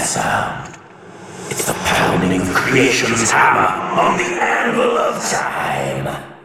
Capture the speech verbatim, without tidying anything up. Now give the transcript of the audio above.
sound? It's the pounding of creation's hammer on the anvil of time.